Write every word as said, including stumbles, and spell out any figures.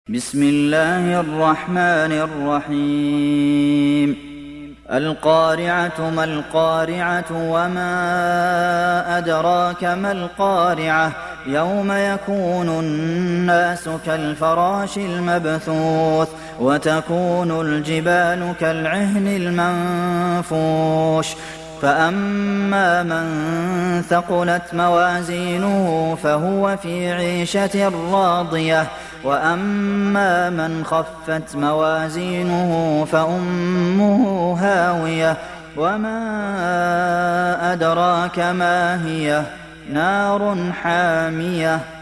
بسم الله الرحمن الرحيم القارعة ما القارعة وما أدراك ما القارعة يوم يكون الناس كالفراش المبثوث وتكون الجبال كالعهن المنفوش فأما من ثقلت موازينه فهو في عيشة راضية وأما من خفت موازينه فأمه هاوية وما أدراك ما هي نار حامية